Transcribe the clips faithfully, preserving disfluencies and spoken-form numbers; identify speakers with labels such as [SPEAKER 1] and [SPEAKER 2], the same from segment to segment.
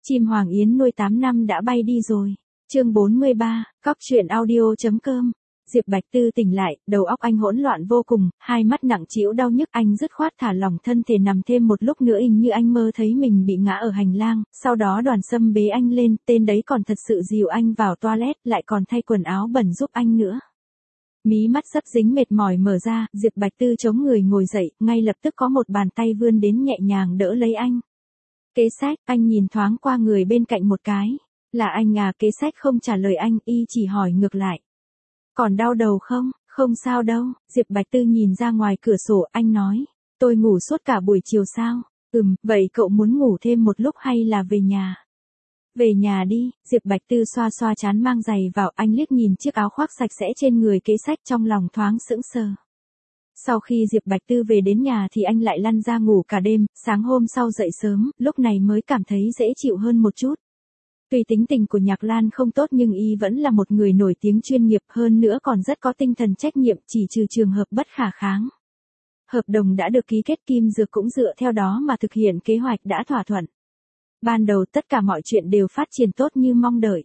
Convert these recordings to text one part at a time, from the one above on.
[SPEAKER 1] Chim Hoàng Yến nuôi tám năm đã bay đi rồi. Chương bốn mươi ba, cóc truyện audio.com. Diệp Bạch Tư tỉnh lại, đầu óc anh hỗn loạn vô cùng, hai mắt nặng trĩu đau nhức, anh dứt khoát thả lỏng thân thể nằm thêm một lúc nữa, hình như anh mơ thấy mình bị ngã ở hành lang, sau đó Đoàn Sâm bế anh lên, tên đấy còn thật sự dìu anh vào toilet, lại còn thay quần áo bẩn giúp anh nữa. Mí mắt rất dính mệt mỏi mở ra, Diệp Bạch Tư chống người ngồi dậy, ngay lập tức có một bàn tay vươn đến nhẹ nhàng đỡ lấy anh. Kế Sách, anh nhìn thoáng qua người bên cạnh một cái. Là anh à? Kế Sách không trả lời anh, y chỉ hỏi ngược lại. Còn đau đầu không? Không sao đâu. Diệp Bạch Tư nhìn ra ngoài cửa sổ, anh nói. Tôi ngủ suốt cả buổi chiều sao? Ừm, vậy cậu muốn ngủ thêm một lúc hay là về nhà? Về nhà đi. Diệp Bạch Tư xoa xoa trán mang giày vào, anh liếc nhìn chiếc áo khoác sạch sẽ trên người Kế Sách, trong lòng thoáng sững sờ. Sau khi Diệp Bạch Tư về đến nhà thì anh lại lăn ra ngủ cả đêm, sáng hôm sau dậy sớm, lúc này mới cảm thấy dễ chịu hơn một chút. Tuy tính tình của Nhạc Lan không tốt nhưng y vẫn là một người nổi tiếng chuyên nghiệp, hơn nữa còn rất có tinh thần trách nhiệm, chỉ trừ trường hợp bất khả kháng. Hợp đồng đã được ký kết, Kim Dược cũng dựa theo đó mà thực hiện kế hoạch đã thỏa thuận. Ban đầu tất cả mọi chuyện đều phát triển tốt như mong đợi.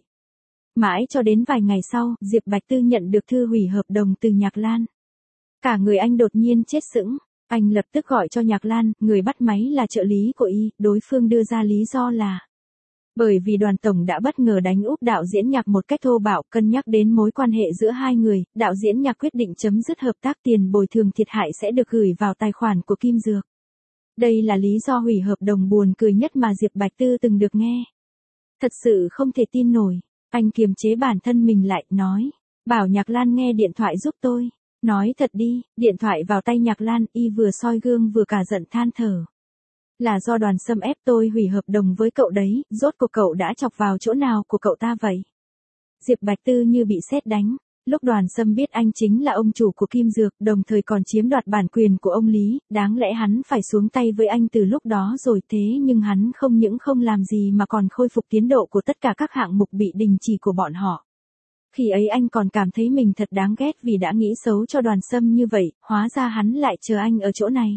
[SPEAKER 1] Mãi cho đến vài ngày sau, Diệp Bạch Tư nhận được thư hủy hợp đồng từ Nhạc Lan. Cả người anh đột nhiên chết sững, anh lập tức gọi cho Nhạc Lan, người bắt máy là trợ lý của y, đối phương đưa ra lý do là bởi vì Đoàn tổng đã bất ngờ đánh úp đạo diễn Nhạc một cách thô bạo, cân nhắc đến mối quan hệ giữa hai người, đạo diễn Nhạc quyết định chấm dứt hợp tác, tiền bồi thường thiệt hại sẽ được gửi vào tài khoản của Kim Dược. Đây là lý do hủy hợp đồng buồn cười nhất mà Diệp Bạch Tư từng được nghe. Thật sự không thể tin nổi, anh kiềm chế bản thân mình lại, nói, bảo Nhạc Lan nghe điện thoại giúp tôi. Nói thật đi. Điện thoại vào tay Nhạc Lan, y vừa soi gương vừa cả giận than thở. Là do Đoàn Sâm ép tôi hủy hợp đồng với cậu đấy, rốt cuộc cậu đã chọc vào chỗ nào của cậu ta vậy? Diệp Bạch Tư như bị sét đánh. Lúc Đoàn Sâm biết anh chính là ông chủ của Kim Dược, đồng thời còn chiếm đoạt bản quyền của ông Lý, đáng lẽ hắn phải xuống tay với anh từ lúc đó rồi, thế nhưng hắn không những không làm gì mà còn khôi phục tiến độ của tất cả các hạng mục bị đình chỉ của bọn họ. Khi ấy anh còn cảm thấy mình thật đáng ghét vì đã nghĩ xấu cho Đoàn Sâm như vậy, hóa ra hắn lại chờ anh ở chỗ này.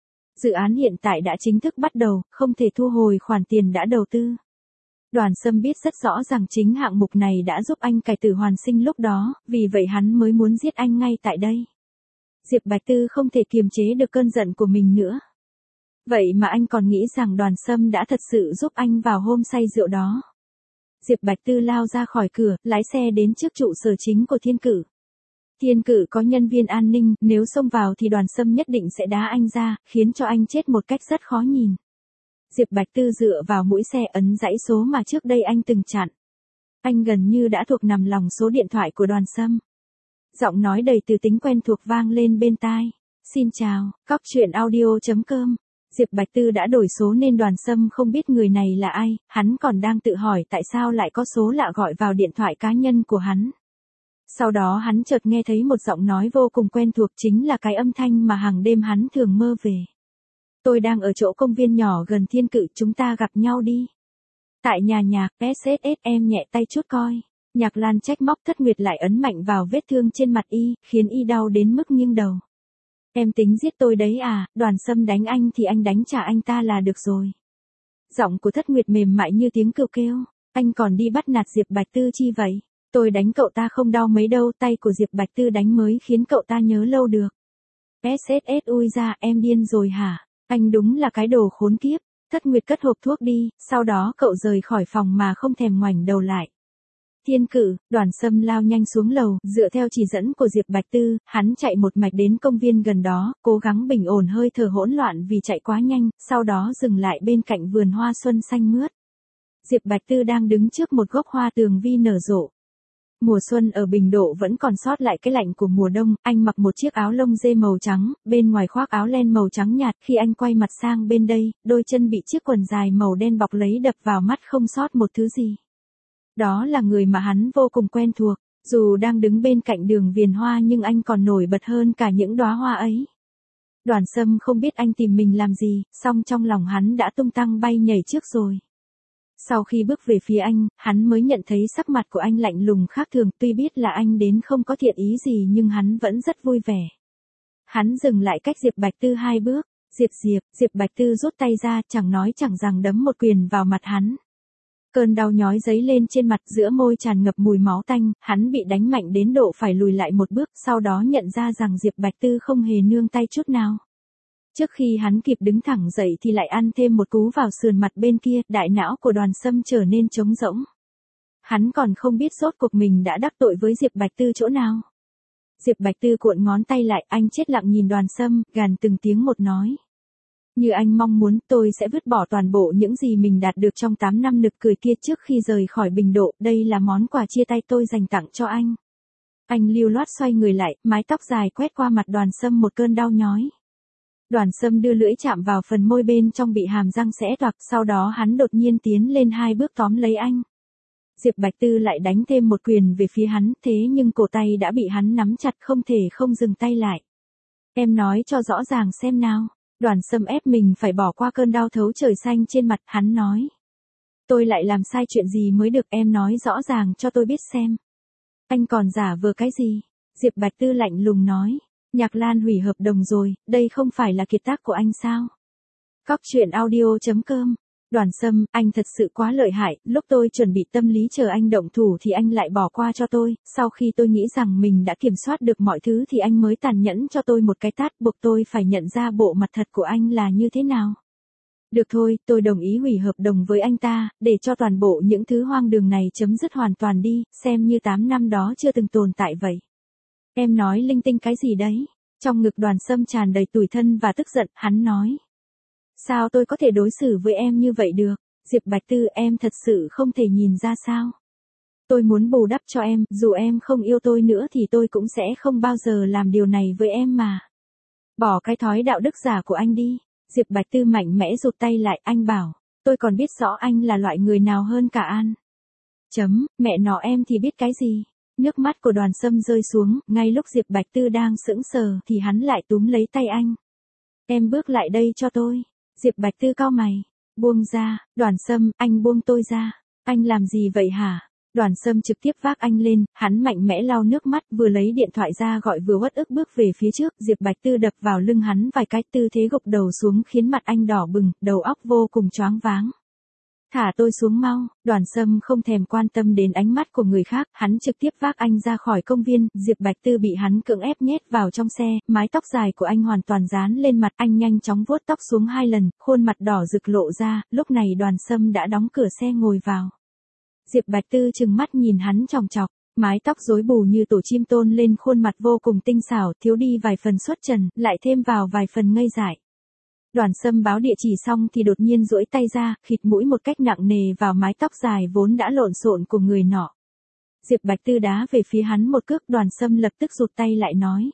[SPEAKER 1] Dự án hiện tại đã chính thức bắt đầu, không thể thu hồi khoản tiền đã đầu tư. Đoàn Sâm biết rất rõ rằng chính hạng mục này đã giúp anh cải tử hoàn sinh lúc đó, vì vậy hắn mới muốn giết anh ngay tại đây. Diệp Bạch Tư không thể kiềm chế được cơn giận của mình nữa. Vậy mà anh còn nghĩ rằng Đoàn Sâm đã thật sự giúp anh vào hôm say rượu đó. Diệp Bạch Tư lao ra khỏi cửa, lái xe đến trước trụ sở chính của Thiên Cử. Thiên Cử có nhân viên an ninh, nếu xông vào thì Đoàn Sâm nhất định sẽ đá anh ra, khiến cho anh chết một cách rất khó nhìn. Diệp Bạch Tư dựa vào mũi xe ấn dãy số mà trước đây anh từng chặn. Anh gần như đã thuộc nằm lòng số điện thoại của Đoàn Sâm. Giọng nói đầy từ tính quen thuộc vang lên bên tai. Xin chào, cóc truyện audio.com. Diệp Bạch Tư đã đổi số nên Đoàn Sâm không biết người này là ai, hắn còn đang tự hỏi tại sao lại có số lạ gọi vào điện thoại cá nhân của hắn. Sau đó hắn chợt nghe thấy một giọng nói vô cùng quen thuộc, chính là cái âm thanh mà hàng đêm hắn thường mơ về. Tôi đang ở chỗ công viên nhỏ gần Thiên Cử, chúng ta gặp nhau đi. Tại nhà Nhạc, ét ét ét em nhẹ tay chút coi. Nhạc Lan trách móc Thất Nguyệt lại ấn mạnh vào vết thương trên mặt y, khiến y đau đến mức nghiêng đầu. Em tính giết tôi đấy à? Đoàn Sâm đánh anh thì anh đánh trả anh ta là được rồi. Giọng của Thất Nguyệt mềm mại như tiếng cừu kêu. Anh còn đi bắt nạt Diệp Bạch Tư chi vậy? Tôi đánh cậu ta không đau mấy đâu, tay của Diệp Bạch Tư đánh mới khiến cậu ta nhớ lâu được. ét ét ét ui ra, em điên rồi hả? Anh đúng là cái đồ khốn kiếp. Thất Nguyệt cất hộp thuốc đi, sau đó cậu rời khỏi phòng mà không thèm ngoảnh đầu lại. Thiên Cử, Đoàn Sâm lao nhanh xuống lầu, dựa theo chỉ dẫn của Diệp Bạch Tư, hắn chạy một mạch đến công viên gần đó, cố gắng bình ổn hơi thở hỗn loạn vì chạy quá nhanh, sau đó dừng lại bên cạnh vườn hoa xuân xanh mướt. Diệp Bạch Tư đang đứng trước một gốc hoa tường vi nở rộ. Mùa xuân ở Bình Độ vẫn còn sót lại cái lạnh của mùa đông, anh mặc một chiếc áo lông dê màu trắng, bên ngoài khoác áo len màu trắng nhạt, khi anh quay mặt sang bên đây, đôi chân bị chiếc quần dài màu đen bọc lấy đập vào mắt không sót một thứ gì. Đó là người mà hắn vô cùng quen thuộc, dù đang đứng bên cạnh đường viền hoa nhưng anh còn nổi bật hơn cả những đóa hoa ấy. Đoàn Sâm không biết anh tìm mình làm gì, song trong lòng hắn đã tung tăng bay nhảy trước rồi. Sau khi bước về phía anh, hắn mới nhận thấy sắc mặt của anh lạnh lùng khác thường, tuy biết là anh đến không có thiện ý gì nhưng hắn vẫn rất vui vẻ. Hắn dừng lại cách Diệp Bạch Tư hai bước. Diệp Diệp, Diệp Bạch Tư rút tay ra, chẳng nói chẳng rằng đấm một quyền vào mặt hắn. Cơn đau nhói dấy lên trên mặt, giữa môi tràn ngập mùi máu tanh, hắn bị đánh mạnh đến độ phải lùi lại một bước, sau đó nhận ra rằng Diệp Bạch Tư không hề nương tay chút nào. Trước khi hắn kịp đứng thẳng dậy thì lại ăn thêm một cú vào sườn mặt bên kia, đại não của Đoàn Sâm trở nên trống rỗng. Hắn còn không biết rốt cuộc mình đã đắc tội với Diệp Bạch Tư chỗ nào. Diệp Bạch Tư cuộn ngón tay lại, anh chết lặng nhìn Đoàn Sâm, gằn từng tiếng một nói. Như anh mong muốn, tôi sẽ vứt bỏ toàn bộ những gì mình đạt được trong tám năm nực cười kia trước khi rời khỏi Bình Độ, đây là món quà chia tay tôi dành tặng cho anh. Anh lưu loát xoay người lại, mái tóc dài quét qua mặt Đoàn Sâm một cơn đau nhói. Đoàn Sâm đưa lưỡi chạm vào phần môi bên trong bị hàm răng xẽ toạc, sau đó hắn đột nhiên tiến lên hai bước tóm lấy anh. Diệp Bạch Tư lại đánh thêm một quyền về phía hắn, thế nhưng cổ tay đã bị hắn nắm chặt, không thể không dừng tay lại. Em nói cho rõ ràng xem nào. Đoàn Sâm ép mình phải bỏ qua cơn đau thấu trời xanh trên mặt, hắn nói. Tôi lại làm sai chuyện gì mới được, em nói rõ ràng cho tôi biết xem. Anh còn giả vờ cái gì? Diệp Bạch Tư lạnh lùng nói. Nhạc Lan hủy hợp đồng rồi, đây không phải là kiệt tác của anh sao? Cóc truyện audio chấm com. Đoàn Sâm, anh thật sự quá lợi hại, lúc tôi chuẩn bị tâm lý chờ anh động thủ thì anh lại bỏ qua cho tôi, sau khi tôi nghĩ rằng mình đã kiểm soát được mọi thứ thì anh mới tàn nhẫn cho tôi một cái tát, buộc tôi phải nhận ra bộ mặt thật của anh là như thế nào. Được thôi, tôi đồng ý hủy hợp đồng với anh ta, để cho toàn bộ những thứ hoang đường này chấm dứt hoàn toàn đi, xem như tám năm đó chưa từng tồn tại vậy. Em nói linh tinh cái gì đấy? Trong ngực Đoàn Sâm tràn đầy tủi thân và tức giận, hắn nói. Sao tôi có thể đối xử với em như vậy được? Diệp Bạch Tư, em thật sự không thể nhìn ra sao? Tôi muốn bù đắp cho em, dù em không yêu tôi nữa thì tôi cũng sẽ không bao giờ làm điều này với em mà. Bỏ cái thói đạo đức giả của anh đi. Diệp Bạch Tư mạnh mẽ rụt tay lại, anh bảo, tôi còn biết rõ anh là loại người nào hơn cả An. Chấm, mẹ nó em thì biết cái gì? Nước mắt của Đoàn Sâm rơi xuống, ngay lúc Diệp Bạch Tư đang sững sờ thì hắn lại túm lấy tay anh. Em bước lại đây cho tôi. Diệp Bạch Tư cau mày. Buông ra, Đoàn Sâm, anh buông tôi ra. Anh làm gì vậy hả? Đoàn Sâm trực tiếp vác anh lên, hắn mạnh mẽ lau nước mắt, vừa lấy điện thoại ra gọi vừa uất ức bước về phía trước, Diệp Bạch Tư đập vào lưng hắn vài cái, tư thế gục đầu xuống khiến mặt anh đỏ bừng, đầu óc vô cùng choáng váng. Thả tôi xuống mau. Đoàn Sâm không thèm quan tâm đến ánh mắt của người khác, hắn trực tiếp vác anh ra khỏi công viên, Diệp Bạch Tư bị hắn cưỡng ép nhét vào trong xe, mái tóc dài của anh hoàn toàn dán lên mặt, anh nhanh chóng vuốt tóc xuống hai lần, khuôn mặt đỏ rực lộ ra, lúc này Đoàn Sâm đã đóng cửa xe ngồi vào. Diệp Bạch Tư trừng mắt nhìn hắn chòng chọc, mái tóc rối bù như tổ chim tôn lên khuôn mặt vô cùng tinh xảo, thiếu đi vài phần xuất trần, lại thêm vào vài phần ngây dại. Đoàn Sâm báo địa chỉ xong thì đột nhiên duỗi tay ra, khịt mũi một cách nặng nề vào mái tóc dài vốn đã lộn xộn của người nọ. Diệp Bạch Tư đá về phía hắn một cước, Đoàn Sâm lập tức rụt tay lại nói.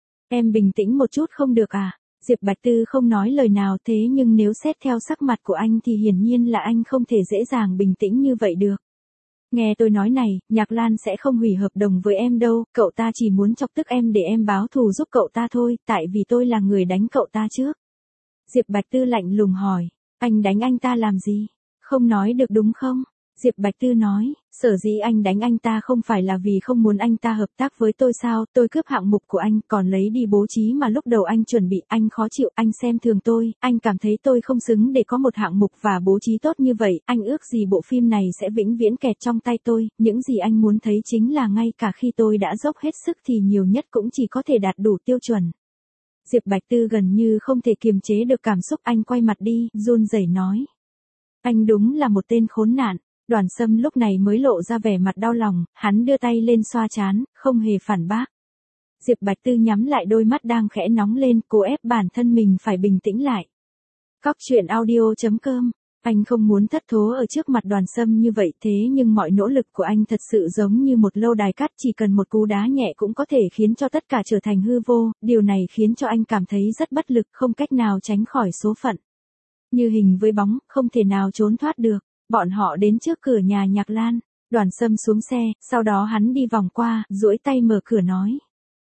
[SPEAKER 1] Em bình tĩnh một chút không được à? Diệp Bạch Tư không nói lời nào, thế nhưng nếu xét theo sắc mặt của anh thì hiển nhiên là anh không thể dễ dàng bình tĩnh như vậy được. Nghe tôi nói này, Nhạc Lan sẽ không hủy hợp đồng với em đâu, cậu ta chỉ muốn chọc tức em để em báo thù giúp cậu ta thôi, tại vì tôi là người đánh cậu ta trước. Diệp Bạch Tư lạnh lùng hỏi, anh đánh anh ta làm gì? Không nói được đúng không? Diệp Bạch Tư nói, sở dĩ anh đánh anh ta không phải là vì không muốn anh ta hợp tác với tôi sao, tôi cướp hạng mục của anh, còn lấy đi bố trí mà lúc đầu anh chuẩn bị, anh khó chịu, anh xem thường tôi, anh cảm thấy tôi không xứng để có một hạng mục và bố trí tốt như vậy, anh ước gì bộ phim này sẽ vĩnh viễn kẹt trong tay tôi, những gì anh muốn thấy chính là ngay cả khi tôi đã dốc hết sức thì nhiều nhất cũng chỉ có thể đạt đủ tiêu chuẩn. Diệp Bạch Tư gần như không thể kiềm chế được cảm xúc, anh quay mặt đi, run rẩy nói. Anh đúng là một tên khốn nạn. Đoàn Sâm lúc này mới lộ ra vẻ mặt đau lòng, hắn đưa tay lên xoa trán, không hề phản bác. Diệp Bạch Tư nhắm lại đôi mắt đang khẽ nóng lên, cố ép bản thân mình phải bình tĩnh lại. Cóc truyện audio chấm com. Anh không muốn thất thố ở trước mặt Đoàn Sâm như vậy, thế nhưng mọi nỗ lực của anh thật sự giống như một lâu đài cát, chỉ cần một cú đá nhẹ cũng có thể khiến cho tất cả trở thành hư vô, điều này khiến cho anh cảm thấy rất bất lực, không cách nào tránh khỏi số phận. Như hình với bóng, không thể nào trốn thoát được. Bọn họ đến trước cửa nhà Nhạc Lan, Đoàn Sâm xuống xe, sau đó hắn đi vòng qua, duỗi tay mở cửa nói.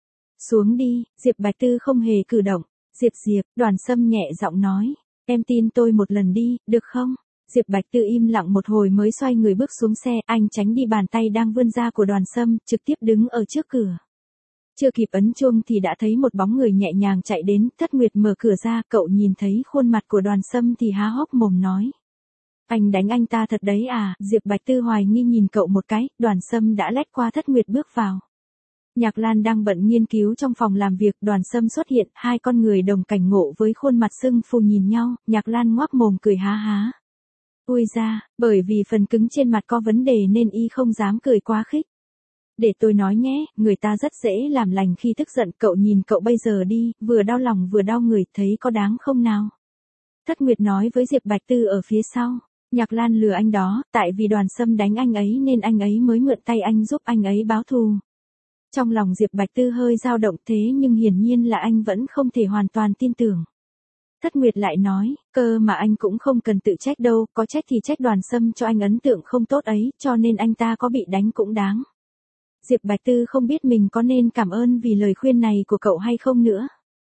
[SPEAKER 1] Xuống đi. Diệp Bạch Tư không hề cử động. Diệp Diệp, Đoàn Sâm nhẹ giọng nói. Em tin tôi một lần đi, được không? Diệp Bạch Tư im lặng một hồi mới xoay người bước xuống xe, anh tránh đi bàn tay đang vươn ra của Đoàn Sâm, trực tiếp đứng ở trước cửa. Chưa kịp ấn chuông thì đã thấy một bóng người nhẹ nhàng chạy đến, Thất Nguyệt mở cửa ra, cậu nhìn thấy khuôn mặt của Đoàn Sâm thì há hốc mồm nói. Anh đánh anh ta thật đấy à? Diệp Bạch Tư hoài nghi nhìn cậu một cái, Đoàn Sâm đã lách qua Thất Nguyệt bước vào. Nhạc Lan đang bận nghiên cứu trong phòng làm việc, Đoàn Sâm xuất hiện, hai con người đồng cảnh ngộ với khuôn mặt sưng phù nhìn nhau, Nhạc Lan ngoác mồm cười há há. Ui ra, bởi vì phần cứng trên mặt có vấn đề nên y không dám cười quá khích. Để tôi nói nhé, người ta rất dễ làm lành khi tức giận, cậu nhìn cậu bây giờ đi, vừa đau lòng vừa đau người, thấy có đáng không nào? Thất Nguyệt nói với Diệp Bạch Tư ở phía sau. Nhạc Lan lừa anh đó, tại vì Đoàn Sâm đánh anh ấy nên anh ấy mới mượn tay anh giúp anh ấy báo thù. Trong lòng Diệp Bạch Tư hơi dao động thế nhưng hiển nhiên là anh vẫn không thể hoàn toàn tin tưởng. Thất Nguyệt lại nói, cơ mà anh cũng không cần tự trách đâu, có trách thì trách Đoàn Sâm cho anh ấn tượng không tốt ấy, cho nên anh ta có bị đánh cũng đáng. Diệp Bạch Tư không biết mình có nên cảm ơn vì lời khuyên này của cậu hay không nữa.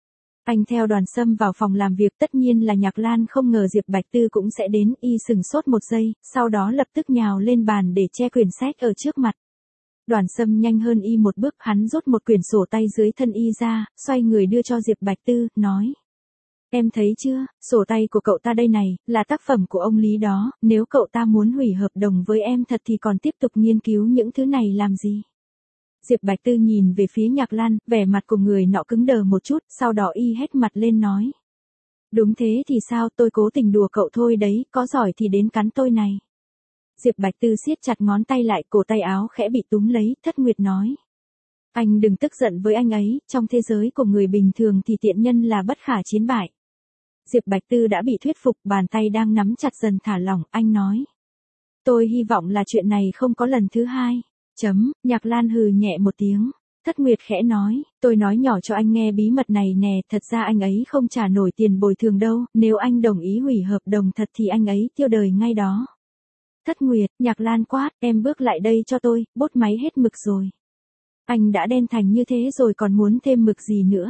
[SPEAKER 1] Anh theo Đoàn Sâm vào phòng làm việc, tất nhiên là Nhạc Lan không ngờ Diệp Bạch Tư cũng sẽ đến, y sừng sốt một giây, sau đó lập tức nhào lên bàn để che quyển sách ở trước mặt. Đoàn Sâm nhanh hơn y một bước, hắn rút một quyển sổ tay dưới thân y ra, xoay người đưa cho Diệp Bạch Tư, nói. Em thấy chưa, sổ tay của cậu ta đây này, là tác phẩm của ông Lý đó, nếu cậu ta muốn hủy hợp đồng với em thật thì còn tiếp tục nghiên cứu những thứ này làm gì? Diệp Bạch Tư nhìn về phía Nhạc Lan, vẻ mặt của người nọ cứng đờ một chút, sau đó y hét mặt lên nói. Đúng thế thì sao, tôi cố tình đùa cậu thôi đấy, có giỏi thì đến cắn tôi này. Diệp Bạch Tư siết chặt ngón tay lại, cổ tay áo khẽ bị túm lấy, Thất Nguyệt nói. Anh đừng tức giận với anh ấy, trong thế giới của người bình thường thì tiện nhân là bất khả chiến bại. Diệp Bạch Tư đã bị thuyết phục, bàn tay đang nắm chặt dần thả lỏng, anh nói. Tôi hy vọng là chuyện này không có lần thứ hai. Chấm, Nhạc Lan hừ nhẹ một tiếng. Thất Nguyệt khẽ nói, tôi nói nhỏ cho anh nghe bí mật này nè, thật ra anh ấy không trả nổi tiền bồi thường đâu, nếu anh đồng ý hủy hợp đồng thật thì anh ấy tiêu đời ngay đó. Thất Nguyệt, Nhạc Lan quát, em bước lại đây cho tôi, bốt máy hết mực rồi. Anh đã đen thành như thế rồi còn muốn thêm mực gì nữa?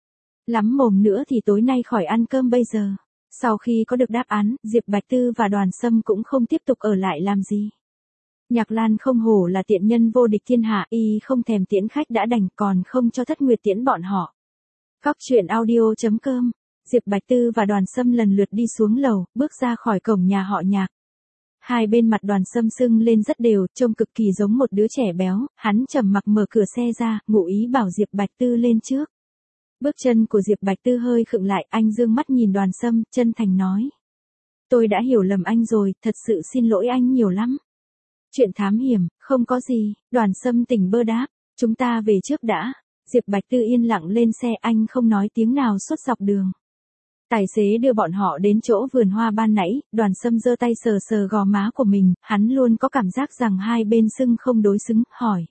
[SPEAKER 1] Lắm mồm nữa thì tối nay khỏi ăn cơm bây giờ. Sau khi có được đáp án, Diệp Bạch Tư và Đoàn Sâm cũng không tiếp tục ở lại làm gì. Nhạc Lan không hổ là tiện nhân vô địch thiên hạ, y không thèm tiễn khách đã đành, còn không cho Thất Nguyệt tiễn bọn họ. Cóc truyện audio chấm com. Diệp Bạch Tư và Đoàn Sâm lần lượt đi xuống lầu, bước ra khỏi cổng nhà họ Nhạc. Hai bên mặt Đoàn Sâm sưng lên rất đều, trông cực kỳ giống một đứa trẻ béo, hắn trầm mặc mở cửa xe ra, ngụ ý bảo Diệp Bạch Tư lên trước. Bước chân của Diệp Bạch Tư hơi khựng lại, anh dương mắt nhìn Đoàn Sâm, chân thành nói. Tôi đã hiểu lầm anh rồi, thật sự xin lỗi anh nhiều lắm. Chuyện thám hiểm, không có gì, Đoàn Sâm tỉnh bơ đáp, chúng ta về trước đã. Diệp Bạch Tư yên lặng lên xe, anh không nói tiếng nào suốt dọc đường. Tài xế đưa bọn họ đến chỗ vườn hoa ban nãy, Đoàn Sâm giơ tay sờ sờ gò má của mình, hắn luôn có cảm giác rằng hai bên sưng không đối xứng, hỏi.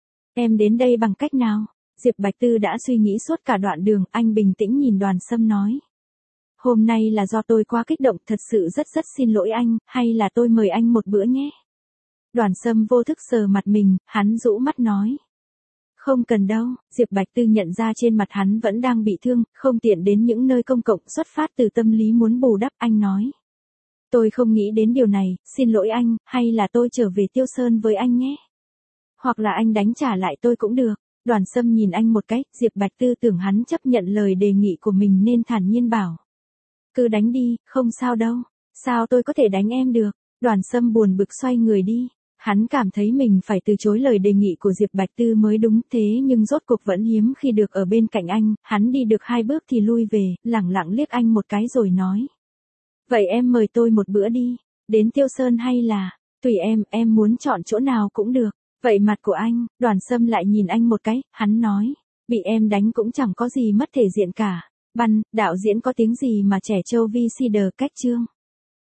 [SPEAKER 1] Em đến đây bằng cách nào? Diệp Bạch Tư đã suy nghĩ suốt cả đoạn đường, anh bình tĩnh nhìn Đoàn Sâm nói. Hôm nay là do tôi quá kích động, thật sự rất rất xin lỗi anh, hay là tôi mời anh một bữa nhé? Đoàn Sâm vô thức sờ mặt mình, hắn rũ mắt nói. Không cần đâu, Diệp Bạch Tư nhận ra trên mặt hắn vẫn đang bị thương, không tiện đến những nơi công cộng, xuất phát từ tâm lý muốn bù đắp, anh nói. Tôi không nghĩ đến điều này, xin lỗi anh, hay là tôi trở về Tiêu Sơn với anh nhé? Hoặc là anh đánh trả lại tôi cũng được. Đoàn Sâm nhìn anh một cái, Diệp Bạch Tư tưởng hắn chấp nhận lời đề nghị của mình nên thản nhiên bảo. Cứ đánh đi, không sao đâu. Sao tôi có thể đánh em được? Đoàn Sâm buồn bực xoay người đi. Hắn cảm thấy mình phải từ chối lời đề nghị của Diệp Bạch Tư mới đúng, thế nhưng rốt cuộc vẫn hiếm khi được ở bên cạnh anh, hắn đi được hai bước thì lui về, lẳng lặng liếc anh một cái rồi nói. Vậy em mời tôi một bữa đi, đến Tiêu Sơn hay là, tùy em, em muốn chọn chỗ nào cũng được. Vậy mặt của anh, Đoàn Sâm lại nhìn anh một cái, hắn nói, bị em đánh cũng chẳng có gì mất thể diện cả. Băn, đạo diễn có tiếng gì mà trẻ trâu vi si đờ cách chương.